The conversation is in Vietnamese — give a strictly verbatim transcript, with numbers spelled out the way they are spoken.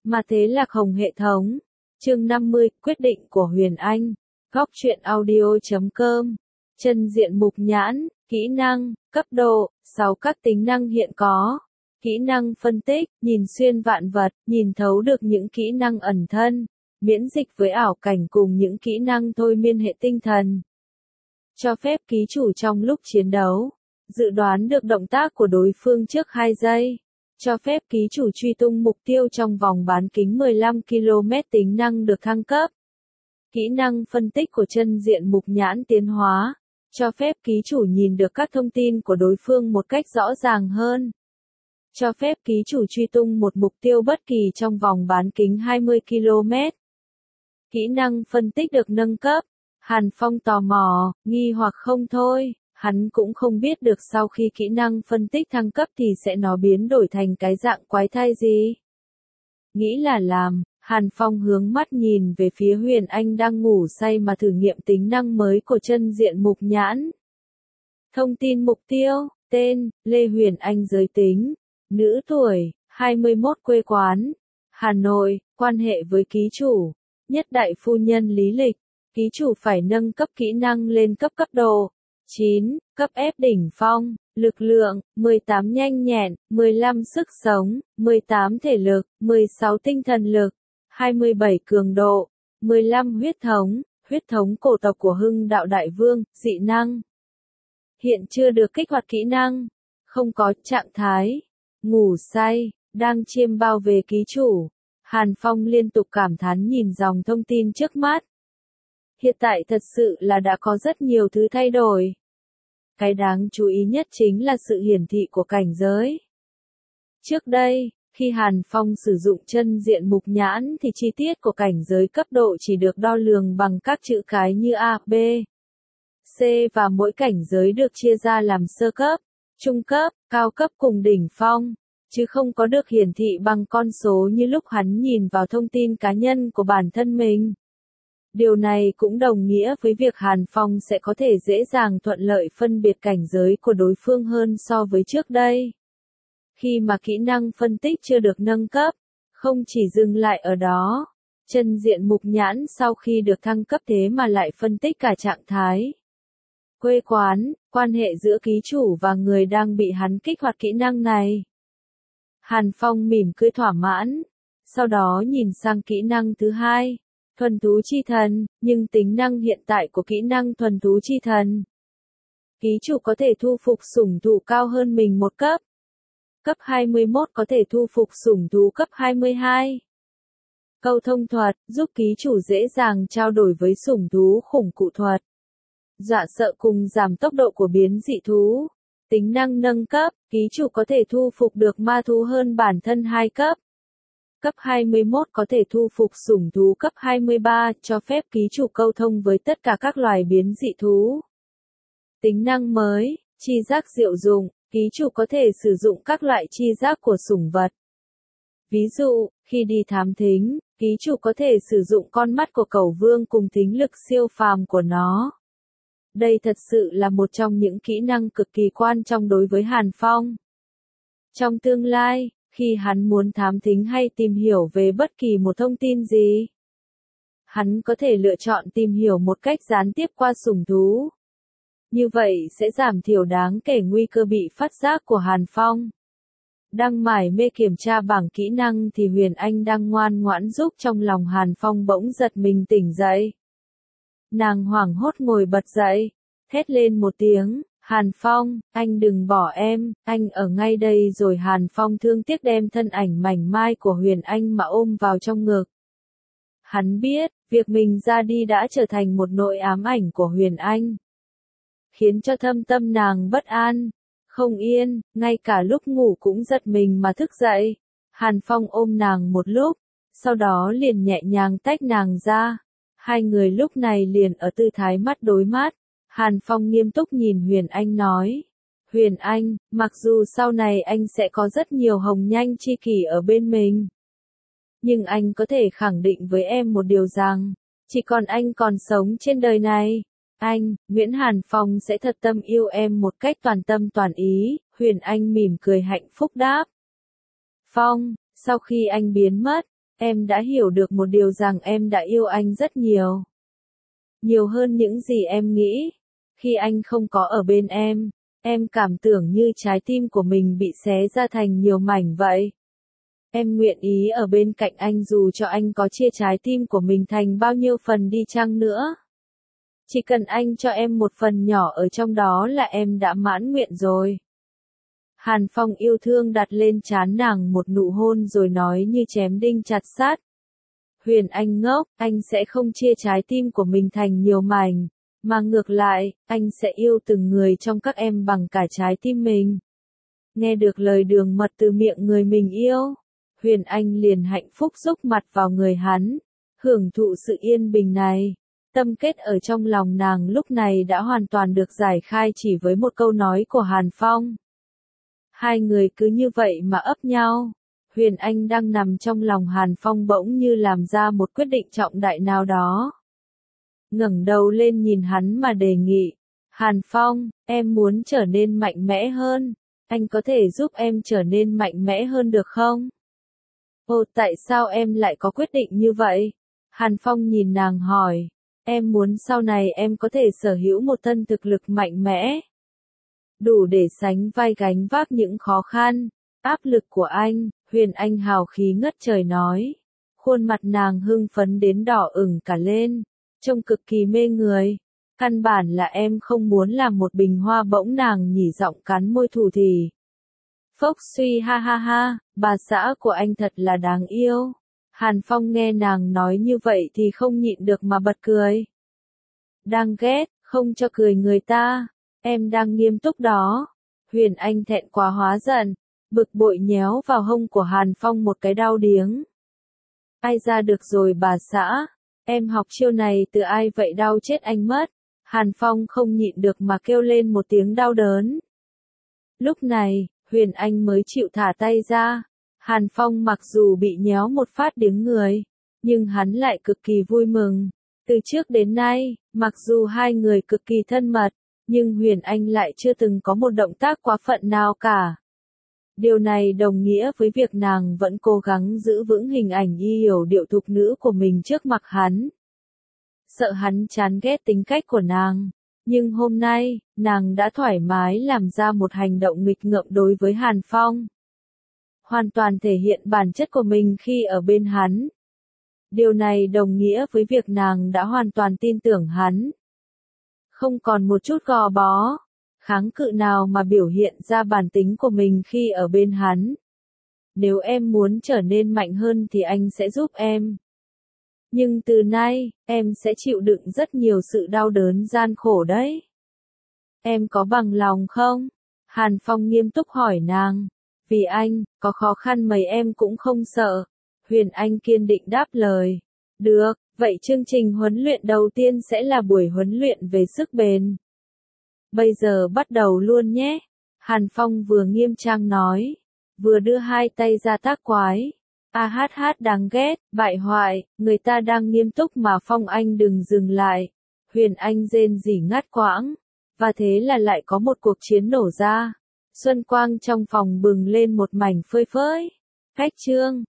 Mà thế Lạc Hồng hệ thống. Chương năm mươi, quyết định của Huyền Anh. Góc truyện audio chấm com. Chân diện mục nhãn, kỹ năng, cấp độ, sáu các tính năng hiện có. Kỹ năng phân tích, nhìn xuyên vạn vật, nhìn thấu được những kỹ năng ẩn thân, miễn dịch với ảo cảnh cùng những kỹ năng thôi miên hệ tinh thần. Cho phép ký chủ trong lúc chiến đấu, dự đoán được động tác của đối phương trước hai giây. Cho phép ký chủ truy tung mục tiêu trong vòng bán kính mười lăm ki lô mét tính năng được thăng cấp. Kỹ năng phân tích của chân diện mục nhãn tiến hóa, cho phép ký chủ nhìn được các thông tin của đối phương một cách rõ ràng hơn. Cho phép ký chủ truy tung một mục tiêu bất kỳ trong vòng bán kính hai mươi ki lô mét. Kỹ năng phân tích được nâng cấp. Hàn Phong tò mò, nghi hoặc không thôi, hắn cũng không biết được sau khi kỹ năng phân tích thăng cấp thì sẽ nó biến đổi thành cái dạng quái thai gì. Nghĩ là làm, Hàn Phong hướng mắt nhìn về phía Huyền Anh đang ngủ say mà thử nghiệm tính năng mới của chân diện mục nhãn. Thông tin mục tiêu, tên, Lê Huyền Anh giới tính, nữ tuổi, hai mươi mốt quê quán, Hà Nội, quan hệ với ký chủ, nhất đại phu nhân lý lịch. Ký chủ phải nâng cấp kỹ năng lên cấp cấp độ. chín. Cấp ép đỉnh phong, lực lượng, mười tám nhanh nhẹn, mười lăm sức sống, mười tám thể lực, mười sáu tinh thần lực, hai mươi bảy cường độ, mười lăm huyết thống, huyết thống cổ tộc của Hưng Đạo Đại Vương, dị năng. Hiện chưa được kích hoạt kỹ năng, không có trạng thái, ngủ say, đang chiêm bao về ký chủ. Hàn Phong liên tục cảm thán nhìn dòng thông tin trước mắt. Hiện tại thật sự là đã có rất nhiều thứ thay đổi. Cái đáng chú ý nhất chính là sự hiển thị của cảnh giới. Trước đây, khi Hàn Phong sử dụng chân diện mục nhãn thì chi tiết của cảnh giới cấp độ chỉ được đo lường bằng các chữ cái như A, B, C và mỗi cảnh giới được chia ra làm sơ cấp, trung cấp, cao cấp cùng đỉnh phong, chứ không có được hiển thị bằng con số như lúc hắn nhìn vào thông tin cá nhân của bản thân mình. Điều này cũng đồng nghĩa với việc Hàn Phong sẽ có thể dễ dàng thuận lợi phân biệt cảnh giới của đối phương hơn so với trước đây. Khi mà kỹ năng phân tích chưa được nâng cấp, không chỉ dừng lại ở đó, chân diện mục nhãn sau khi được thăng cấp thế mà lại phân tích cả trạng thái, quê quán, quan hệ giữa ký chủ và người đang bị hắn kích hoạt kỹ năng này. Hàn Phong mỉm cười thỏa mãn, sau đó nhìn sang kỹ năng thứ hai. Thuần thú chi thần, nhưng tính năng hiện tại của kỹ năng thuần thú chi thần. Ký chủ có thể thu phục sủng thú cao hơn mình một cấp. Cấp hai mươi mốt có thể thu phục sủng thú cấp hai mươi hai. Câu thông thuật, giúp ký chủ dễ dàng trao đổi với sủng thú khủng cụ thuật. Dọa sợ cùng giảm tốc độ của biến dị thú. Tính năng nâng cấp, ký chủ có thể thu phục được ma thú hơn bản thân hai cấp. Cấp hai mươi mốt có thể thu phục sủng thú cấp hai mươi ba, cho phép ký chủ câu thông với tất cả các loài biến dị thú. Tính năng mới, chi giác diệu dụng, ký chủ có thể sử dụng các loại chi giác của sủng vật. Ví dụ, khi đi thám thính, ký chủ có thể sử dụng con mắt của cẩu vương cùng thính lực siêu phàm của nó. Đây thật sự là một trong những kỹ năng cực kỳ quan trọng đối với Hàn Phong. Trong tương lai, khi hắn muốn thám thính hay tìm hiểu về bất kỳ một thông tin gì, hắn có thể lựa chọn tìm hiểu một cách gián tiếp qua sủng thú. Như vậy sẽ giảm thiểu đáng kể nguy cơ bị phát giác của Hàn Phong. Đang mải mê kiểm tra bảng kỹ năng thì Huyền Anh đang ngoan ngoãn giúp trong lòng Hàn Phong bỗng giật mình tỉnh dậy. Nàng hoảng hốt ngồi bật dậy, thét lên một tiếng. Hàn Phong, anh đừng bỏ em, anh ở ngay đây rồi. Hàn Phong thương tiếc đem thân ảnh mảnh mai của Huyền Anh mà ôm vào trong ngực. Hắn biết, việc mình ra đi đã trở thành một nỗi ám ảnh của Huyền Anh, khiến cho thâm tâm nàng bất an, không yên, ngay cả lúc ngủ cũng giật mình mà thức dậy. Hàn Phong ôm nàng một lúc, sau đó liền nhẹ nhàng tách nàng ra. Hai người lúc này liền ở tư thái mắt đối mắt. Hàn Phong nghiêm túc nhìn Huyền Anh nói. Huyền Anh, mặc dù sau này anh sẽ có rất nhiều hồng nhanh chi kỷ ở bên mình, nhưng anh có thể khẳng định với em một điều rằng, chỉ còn anh còn sống trên đời này, anh, Nguyễn Hàn Phong sẽ thật tâm yêu em một cách toàn tâm toàn ý. Huyền Anh mỉm cười hạnh phúc đáp. Phong, sau khi anh biến mất, Em đã hiểu được một điều rằng em đã yêu anh rất nhiều. Nhiều hơn những gì em nghĩ. Khi anh không có ở bên em, em cảm tưởng như trái tim của mình bị xé ra thành nhiều mảnh vậy. Em nguyện ý ở bên cạnh anh dù cho anh có chia trái tim của mình thành bao nhiêu phần đi chăng nữa. Chỉ cần anh cho em một phần nhỏ ở trong đó là em đã mãn nguyện rồi. Hàn Phong yêu thương đặt lên trán nàng một nụ hôn rồi nói như chém đinh chặt sắt. Huyền Anh ngốc, anh sẽ không chia trái tim của mình thành nhiều mảnh, mà ngược lại, anh sẽ yêu từng người trong các em bằng cả trái tim mình. Nghe được lời đường mật từ miệng người mình yêu, Huyền Anh liền hạnh phúc rúc mặt vào người hắn, hưởng thụ sự yên bình này. Tâm kết ở trong lòng nàng lúc này đã hoàn toàn được giải khai chỉ với một câu nói của Hàn Phong. Hai người cứ như vậy mà ấp nhau. Huyền Anh đang nằm trong lòng Hàn Phong bỗng như làm ra một quyết định trọng đại nào đó. Ngẩng đầu lên nhìn hắn mà đề nghị. Hàn Phong, em muốn trở nên mạnh mẽ hơn. Anh có thể giúp em trở nên mạnh mẽ hơn được không? Ồ, tại sao em lại có quyết định như vậy? Hàn Phong nhìn nàng hỏi. Em muốn sau này em có thể sở hữu một thân thực lực mạnh mẽ. Đủ để sánh vai gánh vác những khó khăn, áp lực của anh. Huyền Anh hào khí ngất trời nói. Khuôn mặt nàng hưng phấn đến đỏ ửng cả lên, trông cực kỳ mê người. Căn bản là em không muốn làm một bình hoa, bỗng nàng nhỉ giọng cắn môi thủ thỉ. Phốc suy, ha ha ha, bà xã của anh thật là đáng yêu. Hàn Phong nghe nàng nói như vậy thì không nhịn được mà bật cười. Đang ghét, không cho cười người ta, em đang nghiêm túc đó. Huyền Anh thẹn quá hóa giận, bực bội nhéo vào hông của Hàn Phong một cái đau điếng. Ai ra được rồi bà xã, em học chiêu này từ ai vậy, đau chết anh mất. Hàn Phong không nhịn được mà kêu lên một tiếng đau đớn. Lúc này, Huyền Anh mới chịu thả tay ra. Hàn Phong mặc dù bị nhéo một phát điếng người, nhưng hắn lại cực kỳ vui mừng. Từ trước đến nay, mặc dù hai người cực kỳ thân mật, nhưng Huyền Anh lại chưa từng có một động tác quá phận nào cả. Điều này đồng nghĩa với việc nàng vẫn cố gắng giữ vững hình ảnh y hiểu điệu thục nữ của mình trước mặt hắn. Sợ hắn chán ghét tính cách của nàng, nhưng hôm nay, nàng đã thoải mái làm ra một hành động nghịch ngợm đối với Hàn Phong. Hoàn toàn thể hiện bản chất của mình khi ở bên hắn. Điều này đồng nghĩa với việc nàng đã hoàn toàn tin tưởng hắn. Không còn một chút gò bó, kháng cự nào mà biểu hiện ra bản tính của mình khi ở bên hắn. Nếu em muốn trở nên mạnh hơn thì anh sẽ giúp em. Nhưng từ nay, em sẽ chịu đựng rất nhiều sự đau đớn gian khổ đấy. Em có bằng lòng không? Hàn Phong nghiêm túc hỏi nàng. Vì anh, có khó khăn mấy em cũng không sợ. Huyền Anh kiên định đáp lời. Được, vậy chương trình huấn luyện đầu tiên sẽ là buổi huấn luyện về sức bền. Bây giờ bắt đầu luôn nhé. Hàn Phong vừa nghiêm trang nói, vừa đưa hai tay ra tác quái. A hát hát đáng ghét, bại hoại, người ta đang nghiêm túc mà Phong anh đừng dừng lại. Huyền Anh rên rỉ ngắt quãng. Và thế là lại có một cuộc chiến nổ ra. Xuân quang trong phòng bừng lên một mảnh phơi phới. Cách chương